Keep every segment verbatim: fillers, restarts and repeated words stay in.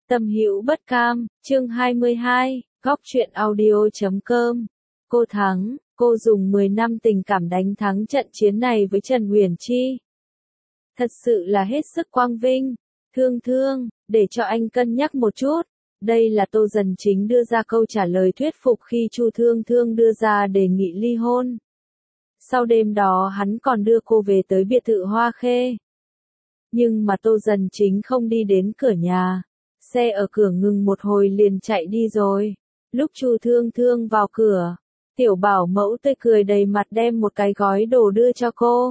Tâm Hữu Bất Cam, chương hai mươi hai, góc truyện audio chấm com. Cô thắng, cô dùng mười năm tình cảm đánh thắng trận chiến này với Trần Uyển Chi. Thật sự là hết sức quang vinh. Thương Thương, để cho anh cân nhắc một chút. Đây là Tô Dần Chính đưa ra câu trả lời thuyết phục khi Chu Thương Thương đưa ra đề nghị ly hôn. Sau đêm đó hắn còn đưa cô về tới biệt thự Hoa Khê. Nhưng mà Tô Dần Chính không đi đến cửa nhà. Xe ở cửa ngừng một hồi liền chạy đi rồi. Lúc Chu Thương Thương vào cửa, tiểu bảo mẫu tươi cười đầy mặt đem một cái gói đồ đưa cho cô.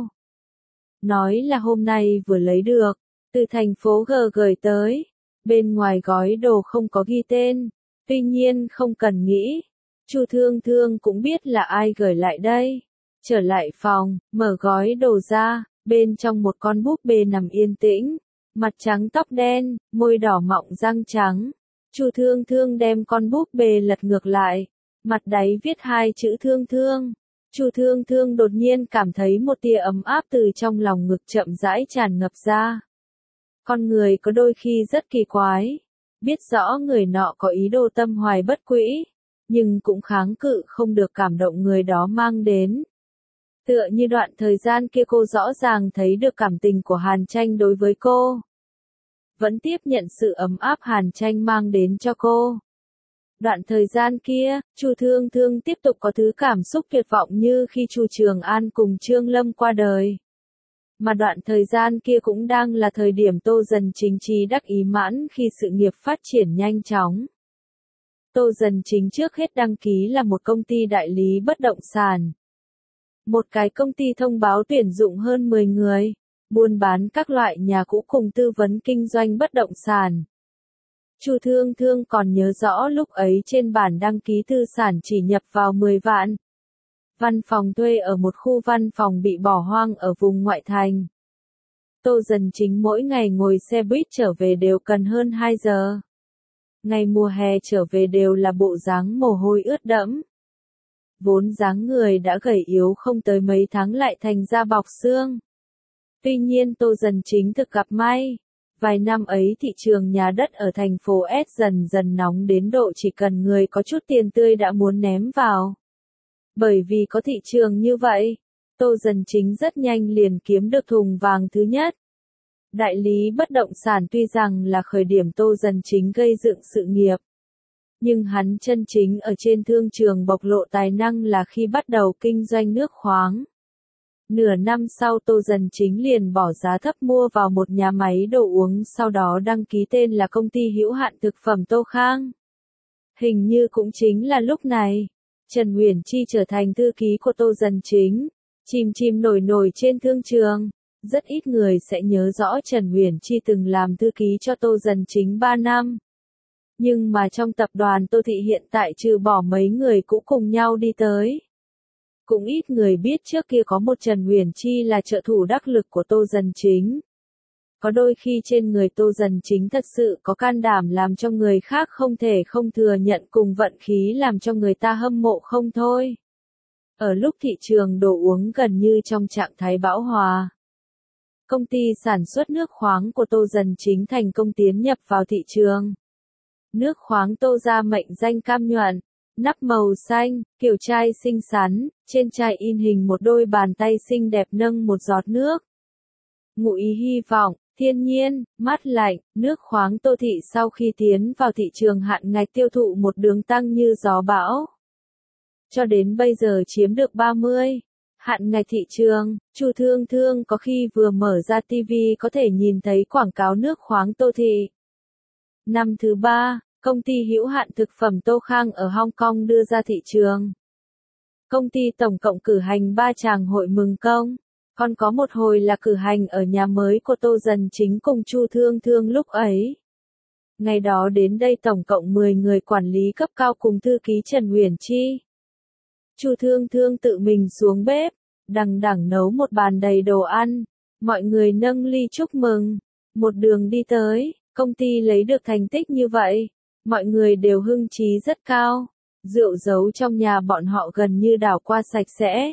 Nói là hôm nay vừa lấy được, từ thành phố G gửi tới. Bên ngoài gói đồ không có ghi tên, tuy nhiên không cần nghĩ. Chu Thương Thương cũng biết là ai gửi lại đây. Trở lại phòng, mở gói đồ ra, bên trong một con búp bê nằm yên tĩnh. Mặt trắng tóc đen, môi đỏ mọng răng trắng. Chu Thương Thương đem con búp bê lật ngược lại, mặt đáy viết hai chữ Thương Thương. Chu Thương Thương đột nhiên cảm thấy một tia ấm áp từ trong lòng ngực chậm rãi tràn ngập ra. Con người có đôi khi rất kỳ quái, biết rõ người nọ có ý đồ tâm hoài bất quỹ, nhưng cũng kháng cự không được cảm động người đó mang đến. Tựa như đoạn thời gian kia cô rõ ràng thấy được cảm tình của Hàn Tranh đối với cô. Vẫn tiếp nhận sự ấm áp Hàn Tranh mang đến cho cô. Đoạn thời gian kia, Chu Thương Thương tiếp tục có thứ cảm xúc tuyệt vọng như khi Chu Trường An cùng Trương Lâm qua đời. Mà đoạn thời gian kia cũng đang là thời điểm Tô Dần Chính trí đắc ý mãn khi sự nghiệp phát triển nhanh chóng. Tô Dần Chính trước hết đăng ký là một công ty đại lý bất động sản. Một cái công ty thông báo tuyển dụng hơn mười người, buôn bán các loại nhà cũ cùng tư vấn kinh doanh bất động sản. Chu Thương Thương còn nhớ rõ lúc ấy trên bản đăng ký tư sản chỉ nhập vào mười vạn. Văn phòng thuê ở một khu văn phòng bị bỏ hoang ở vùng ngoại thành. Tô Dần Chính mỗi ngày ngồi xe buýt trở về đều cần hơn hai giờ. Ngày mùa hè trở về đều là bộ dáng mồ hôi ướt đẫm. Vốn dáng người đã gầy yếu không tới mấy tháng lại thành da bọc xương. Tuy nhiên Tô Dần Chính thực gặp may. Vài năm ấy thị trường nhà đất ở thành phố S dần dần nóng đến độ chỉ cần người có chút tiền tươi đã muốn ném vào. Bởi vì có thị trường như vậy, Tô Dần Chính rất nhanh liền kiếm được thùng vàng thứ nhất. Đại lý bất động sản tuy rằng là khởi điểm Tô Dần Chính gây dựng sự nghiệp. Nhưng hắn chân chính ở trên thương trường bộc lộ tài năng là khi bắt đầu kinh doanh nước khoáng. Nửa năm sau Tô Dần Chính liền bỏ giá thấp mua vào một nhà máy đồ uống sau đó đăng ký tên là công ty hữu hạn thực phẩm Tô Khang. Hình như cũng chính là lúc này, Trần Uyển Chi trở thành thư ký của Tô Dần Chính, chìm chìm nổi nổi trên thương trường. Rất ít người sẽ nhớ rõ Trần Uyển Chi từng làm thư ký cho Tô Dần Chính ba năm. Nhưng mà trong tập đoàn Tô Thị hiện tại trừ bỏ mấy người cũ cùng nhau đi tới. Cũng ít người biết trước kia có một Trần Uyển Chi là trợ thủ đắc lực của Tô Dần Chính. Có đôi khi trên người Tô Dần Chính thật sự có can đảm làm cho người khác không thể không thừa nhận cùng vận khí làm cho người ta hâm mộ không thôi. Ở lúc thị trường đồ uống gần như trong trạng thái bão hòa. Công ty sản xuất nước khoáng của Tô Dần Chính thành công tiến nhập vào thị trường. Nước khoáng Tô ra mệnh danh cam nhuận. Nắp màu xanh, kiểu chai xinh xắn, trên chai in hình một đôi bàn tay xinh đẹp nâng một giọt nước. Ngụ ý hy vọng, thiên nhiên, mát lạnh, nước khoáng Tô Thị sau khi tiến vào thị trường hạn ngạch tiêu thụ một đường tăng như gió bão. Cho đến bây giờ chiếm được ba mươi. Hạn ngạch thị trường, Chu Thương Thương có khi vừa mở ra ti vi có thể nhìn thấy quảng cáo nước khoáng Tô Thị. Năm thứ ba. Công ty hữu hạn thực phẩm Tô Khang ở Hong Kong đưa ra thị trường. Công ty tổng cộng cử hành ba tràng hội mừng công, còn có một hồi là cử hành ở nhà mới của Tô Dần Chính cùng Chu Thương Thương lúc ấy. Ngày đó đến đây tổng cộng mười người quản lý cấp cao cùng thư ký Trần Uyển Chi. Chu Thương Thương tự mình xuống bếp, đằng đằng nấu một bàn đầy đồ ăn, mọi người nâng ly chúc mừng, một đường đi tới, công ty lấy được thành tích như vậy. Mọi người đều hưng trí rất cao, rượu giấu trong nhà bọn họ gần như đảo qua sạch sẽ.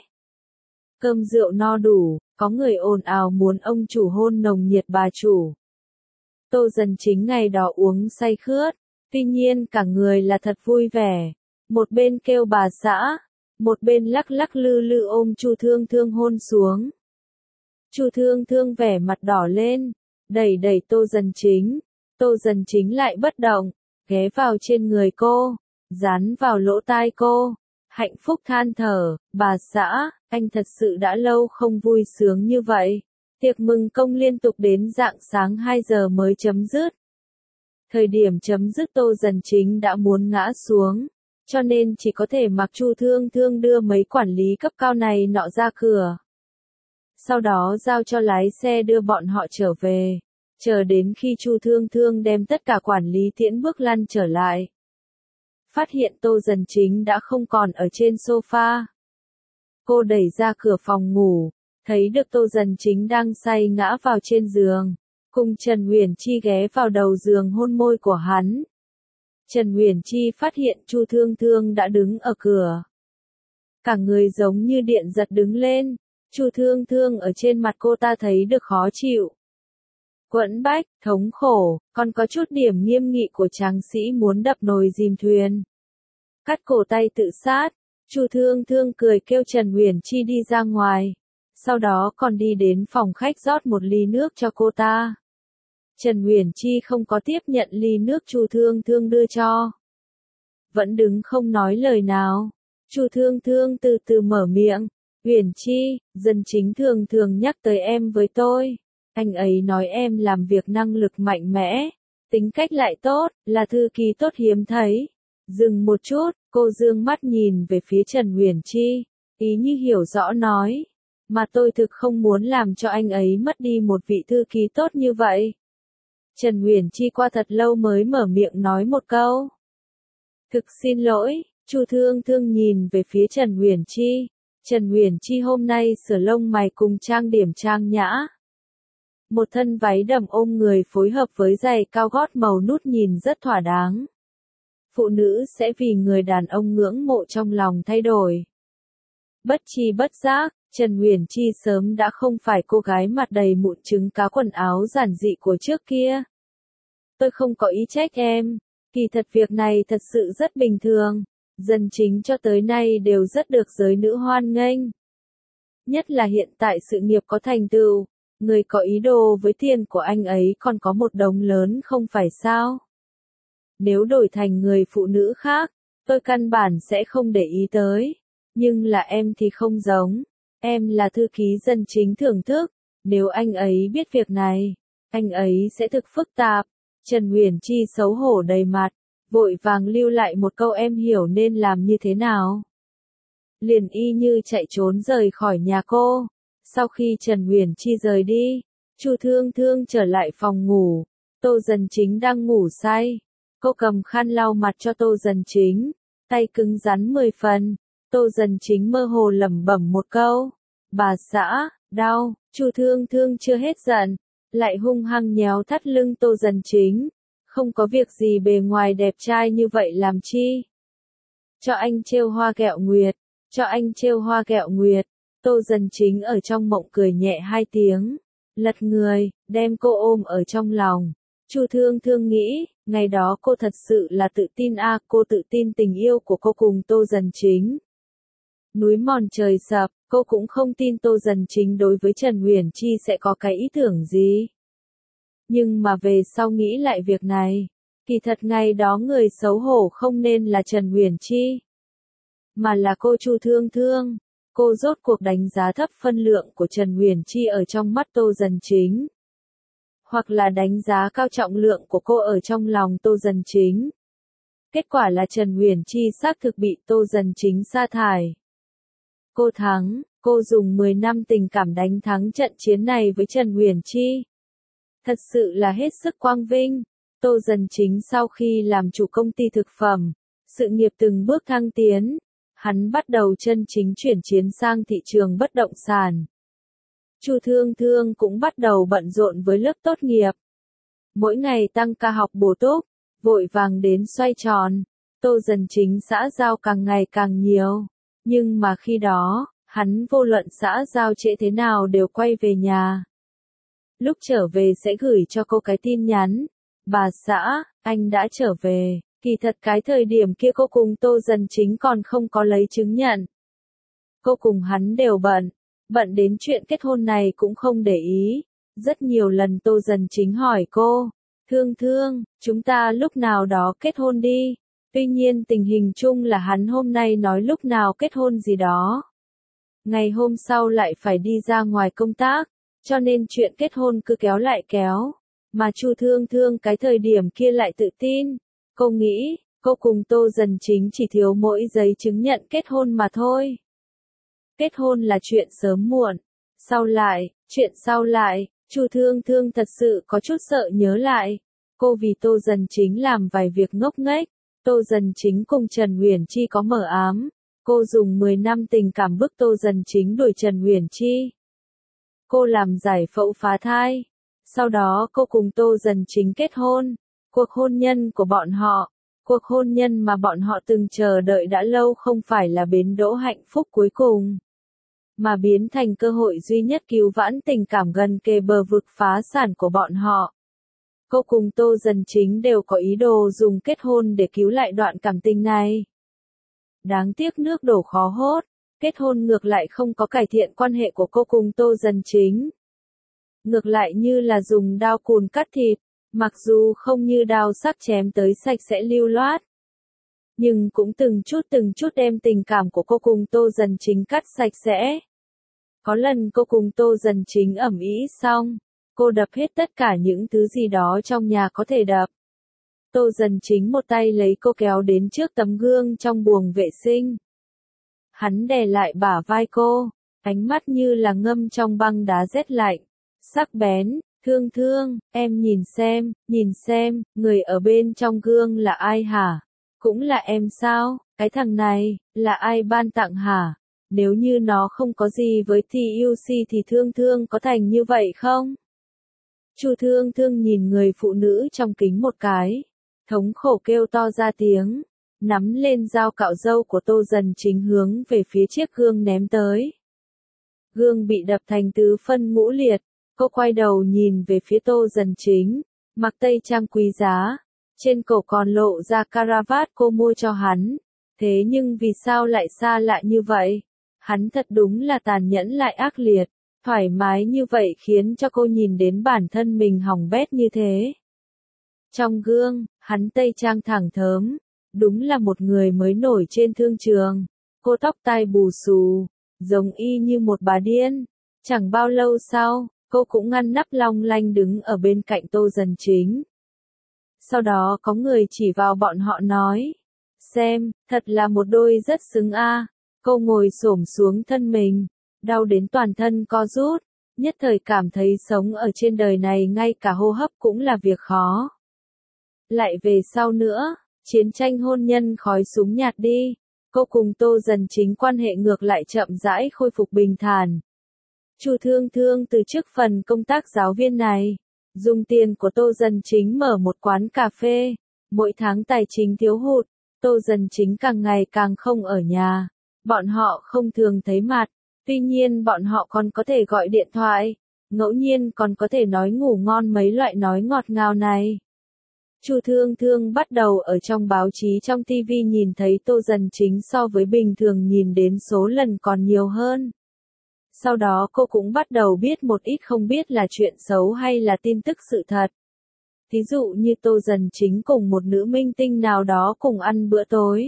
Cơm rượu no đủ, có người ồn ào muốn ông chủ hôn nồng nhiệt bà chủ. Tô Dần Chính ngày đó uống say khướt, tuy nhiên cả người là thật vui vẻ, một bên kêu bà xã, một bên lắc lắc lư lư ôm Chu Thương Thương hôn xuống. Chu Thương Thương vẻ mặt đỏ lên, đẩy đẩy Tô Dần Chính, Tô Dần Chính lại bất động, ghé vào trên người cô, dán vào lỗ tai cô, hạnh phúc than thở, bà xã, anh thật sự đã lâu không vui sướng như vậy. Tiệc mừng công liên tục đến rạng sáng hai giờ mới chấm dứt. Thời điểm chấm dứt Tô Dần Chính đã muốn ngã xuống, cho nên chỉ có thể mặc Chu Thương Thương đưa mấy quản lý cấp cao này nọ ra cửa. Sau đó giao cho lái xe đưa bọn họ trở về, chờ đến khi Chu Thương Thương đem tất cả quản lý tiễn bước lăn trở lại. Phát hiện Tô Dần Chính đã không còn ở trên sofa. Cô đẩy ra cửa phòng ngủ, thấy được Tô Dần Chính đang say ngã vào trên giường, cùng Trần Huyền Chi ghé vào đầu giường hôn môi của hắn. Trần Huyền Chi phát hiện Chu Thương Thương đã đứng ở cửa. Cả người giống như điện giật đứng lên, Chu Thương Thương ở trên mặt cô ta thấy được khó chịu. Quẫn bách, thống khổ, còn có chút điểm nghiêm nghị của tráng sĩ muốn đập nồi dìm thuyền. Cắt cổ tay tự sát, Chu Thương Thương cười kêu Trần Huyền Chi đi ra ngoài, sau đó còn đi đến phòng khách rót một ly nước cho cô ta. Trần Huyền Chi không có tiếp nhận ly nước Chu Thương Thương đưa cho. Vẫn đứng không nói lời nào. Chu Thương Thương từ từ mở miệng, Huyền Chi, Dần Chính thường thường nhắc tới em với tôi. Anh ấy nói em làm việc năng lực mạnh mẽ, tính cách lại tốt, là thư ký tốt hiếm thấy. Dừng một chút, cô dương mắt nhìn về phía Trần Huyền Chi, ý như hiểu rõ nói, mà tôi thực không muốn làm cho anh ấy mất đi một vị thư ký tốt như vậy. Trần Huyền Chi qua thật lâu mới mở miệng nói một câu. Thực xin lỗi, Chu Thương Thương nhìn về phía Trần Huyền Chi. Trần Huyền Chi hôm nay sửa lông mày cùng trang điểm trang nhã. Một thân váy đầm ôm người phối hợp với giày cao gót màu nút nhìn rất thỏa đáng. Phụ nữ sẽ vì người đàn ông ngưỡng mộ trong lòng thay đổi. Bất chi bất giác, Trần Huyền Chi sớm đã không phải cô gái mặt đầy mụn trứng cá quần áo giản dị của trước kia. Tôi không có ý trách em, kỳ thật việc này thật sự rất bình thường. Dần Chính cho tới nay đều rất được giới nữ hoan nghênh. Nhất là hiện tại sự nghiệp có thành tựu, người có ý đồ với tiền của anh ấy còn có một đống lớn không phải sao? Nếu đổi thành người phụ nữ khác, tôi căn bản sẽ không để ý tới. Nhưng là em thì không giống. Em là thư ký Dần Chính thưởng thức. Nếu anh ấy biết việc này, anh ấy sẽ thực phức tạp. Trần Huyền Chi xấu hổ đầy mặt, vội vàng lưu lại một câu em hiểu nên làm như thế nào. Liền y như chạy trốn rời khỏi nhà cô. Sau khi Trần Huyền Chi rời đi, Chu Thương Thương trở lại phòng ngủ. Tô Dần Chính đang ngủ say. Cô cầm khăn lau mặt cho Tô Dần Chính, tay cứng rắn mười phần. Tô Dần Chính mơ hồ lẩm bẩm một câu, bà xã, đau. Chu Thương Thương chưa hết giận, lại hung hăng nhéo thắt lưng Tô Dần Chính. Không có việc gì bề ngoài đẹp trai như vậy làm chi? Cho anh trêu hoa gẹo nguyệt, cho anh trêu hoa gẹo nguyệt. Tô Dần Chính ở trong mộng cười nhẹ hai tiếng, lật người, đem cô ôm ở trong lòng. Chu Thương Thương nghĩ, ngày đó cô thật sự là tự tin a, à, cô tự tin tình yêu của cô cùng Tô Dần Chính. Núi mòn trời sập, cô cũng không tin Tô Dần Chính đối với Trần Huyền Chi sẽ có cái ý tưởng gì. Nhưng mà về sau nghĩ lại việc này, kỳ thật ngày đó người xấu hổ không nên là Trần Huyền Chi, mà là cô Chu Thương Thương. Cô rốt cuộc đánh giá thấp phân lượng của Trần Huyền Chi ở trong mắt Tô Dần Chính. Hoặc là đánh giá cao trọng lượng của cô ở trong lòng Tô Dần Chính. Kết quả là Trần Huyền Chi xác thực bị Tô Dần Chính sa thải. Cô thắng, cô dùng mười năm tình cảm đánh thắng trận chiến này với Trần Huyền Chi. Thật sự là hết sức quang vinh. Tô Dần Chính sau khi làm chủ công ty thực phẩm, sự nghiệp từng bước thăng tiến, hắn bắt đầu chân chính chuyển chiến sang thị trường bất động sản. Chu Thương Thương cũng bắt đầu bận rộn với lớp tốt nghiệp. Mỗi ngày tăng ca học bổ túc, vội vàng đến xoay tròn. Tô Dần Chính xã giao càng ngày càng nhiều. Nhưng mà khi đó, hắn vô luận xã giao trễ thế nào đều quay về nhà. lúc trở về sẽ gửi cho cô cái tin nhắn. Bà xã, anh đã trở về. Kỳ thật cái thời điểm kia cô cùng Tô Dần Chính còn không có lấy chứng nhận. Cô cùng hắn đều bận, bận đến chuyện kết hôn này cũng không để ý. Rất nhiều lần Tô Dần Chính hỏi cô, Thương Thương, chúng ta lúc nào đó kết hôn đi. Tuy nhiên tình hình chung là hắn hôm nay nói lúc nào kết hôn gì đó. Ngày hôm sau lại phải đi ra ngoài công tác, cho nên chuyện kết hôn cứ kéo lại kéo. Mà Chu Thương Thương cái thời điểm kia lại tự tin. Cô nghĩ, cô cùng Tô Dần Chính chỉ thiếu mỗi giấy chứng nhận kết hôn mà thôi. Kết hôn là chuyện sớm muộn. Sau lại, chuyện sau lại, Chu Thương Thương thật sự có chút sợ nhớ lại. Cô vì Tô Dần Chính làm vài việc ngốc nghếch. Tô Dần Chính cùng Trần Uyển Chi có mở ám. Cô dùng mười năm tình cảm bức Tô Dần Chính đuổi Trần Uyển Chi. Cô làm giải phẫu phá thai. Sau đó cô cùng Tô Dần Chính kết hôn. Cuộc hôn nhân của bọn họ, cuộc hôn nhân mà bọn họ từng chờ đợi đã lâu không phải là bến đỗ hạnh phúc cuối cùng, mà biến thành cơ hội duy nhất cứu vãn tình cảm gần kề bờ vực phá sản của bọn họ. Cô cùng Tô Dần Chính đều có ý đồ dùng kết hôn để cứu lại đoạn cảm tình này. Đáng tiếc nước đổ khó hốt, kết hôn ngược lại không có cải thiện quan hệ của cô cùng Tô Dần Chính. Ngược lại như là dùng dao cùn cắt thịt, mặc dù không như dao sắc chém tới sạch sẽ lưu loát, nhưng cũng từng chút từng chút đem tình cảm của cô cùng Tô Dần Chính cắt sạch sẽ. Có lần cô cùng Tô Dần Chính ẩm ĩ xong, cô đập hết tất cả những thứ gì đó trong nhà có thể đập. Tô Dần Chính một tay lấy cô kéo đến trước tấm gương trong buồng vệ sinh. Hắn đè lại bả vai cô, ánh mắt như là ngâm trong băng đá rét lạnh, sắc bén. Thương Thương, em nhìn xem, nhìn xem, người ở bên trong gương là ai hả? Cũng là em sao? Cái thằng này, là ai ban tặng hả? Nếu như nó không có gì với tê u xê thì Thương Thương có thành như vậy không? Chu Thương Thương nhìn người phụ nữ trong kính một cái, thống khổ kêu to ra tiếng, nắm lên dao cạo râu của Tô Dần Chính hướng về phía chiếc gương ném tới. Gương bị đập thành tứ phân ngũ liệt. Cô quay đầu nhìn về phía Tô Dần Chính, mặc tây trang quý giá, trên cổ còn lộ ra caravat cô mua cho hắn. Thế nhưng vì sao lại xa lạ như vậy? Hắn thật đúng là tàn nhẫn lại ác liệt, thoải mái như vậy khiến cho cô nhìn đến bản thân mình hỏng bét như thế. Trong gương, hắn tây trang thẳng thớm, đúng là một người mới nổi trên thương trường. Cô tóc tai bù xù, giống y như một bà điên. Chẳng bao lâu sau, cô cũng ngăn nắp long lanh đứng ở bên cạnh Tô Dần Chính. Sau đó có người chỉ vào bọn họ nói, xem, thật là một đôi rất xứng a. Cô ngồi xổm xuống thân mình, đau đến toàn thân co rút, nhất thời cảm thấy sống ở trên đời này ngay cả hô hấp cũng là việc khó. Lại về sau nữa, chiến tranh hôn nhân khói súng nhạt đi, cô cùng Tô Dần Chính quan hệ ngược lại chậm rãi khôi phục bình thản. Chu Thương Thương từ chức phần công tác giáo viên này, dùng tiền của Tô Dần Chính mở một quán cà phê, mỗi tháng tài chính thiếu hụt, Tô Dần Chính càng ngày càng không ở nhà, bọn họ không thường thấy mặt, tuy nhiên bọn họ còn có thể gọi điện thoại, ngẫu nhiên còn có thể nói ngủ ngon mấy loại nói ngọt ngào này. Chu Thương Thương bắt đầu ở trong báo chí trong ti vi nhìn thấy Tô Dần Chính so với bình thường nhìn đến số lần còn nhiều hơn. Sau đó cô cũng bắt đầu biết một ít không biết là chuyện xấu hay là tin tức sự thật. Thí dụ như Tô Dần Chính cùng một nữ minh tinh nào đó cùng ăn bữa tối.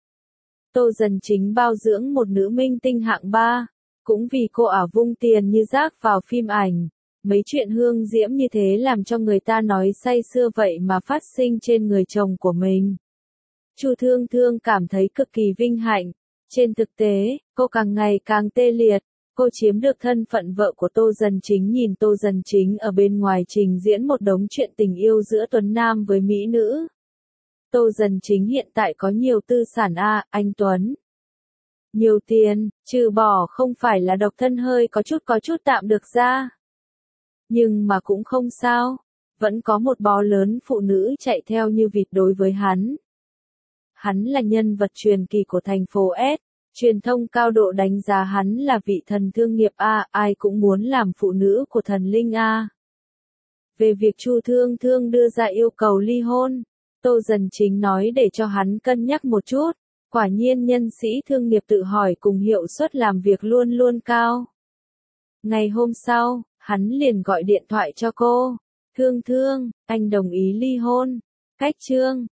Tô Dần Chính bao dưỡng một nữ minh tinh hạng ba, cũng vì cô ảo vung tiền như rác vào phim ảnh. Mấy chuyện hương diễm như thế làm cho người ta nói say sưa vậy mà phát sinh trên người chồng của mình. Chu Thương Thương cảm thấy cực kỳ vinh hạnh. Trên thực tế, cô càng ngày càng tê liệt. Cô chiếm được thân phận vợ của Tô Dần Chính nhìn Tô Dần Chính ở bên ngoài trình diễn một đống chuyện tình yêu giữa Tuấn Nam với mỹ nữ. Tô Dần Chính hiện tại có nhiều tư sản a, anh Tuấn. Nhiều tiền, trừ bỏ không phải là độc thân hơi có chút có chút tạm được ra. Nhưng mà cũng không sao, vẫn có một bó lớn phụ nữ chạy theo như vịt đối với hắn. Hắn là nhân vật truyền kỳ của thành phố S, truyền thông cao độ đánh giá hắn là vị thần thương nghiệp A, ai cũng muốn làm phụ nữ của thần linh A. Về việc Chu Thương Thương đưa ra yêu cầu ly hôn, Tô Dần Chính nói để cho hắn cân nhắc một chút. Quả nhiên nhân sĩ thương nghiệp tự hỏi cùng hiệu suất làm việc luôn luôn cao. Ngày hôm sau, hắn liền gọi điện thoại cho cô. Thương Thương, anh đồng ý ly hôn. Cách chương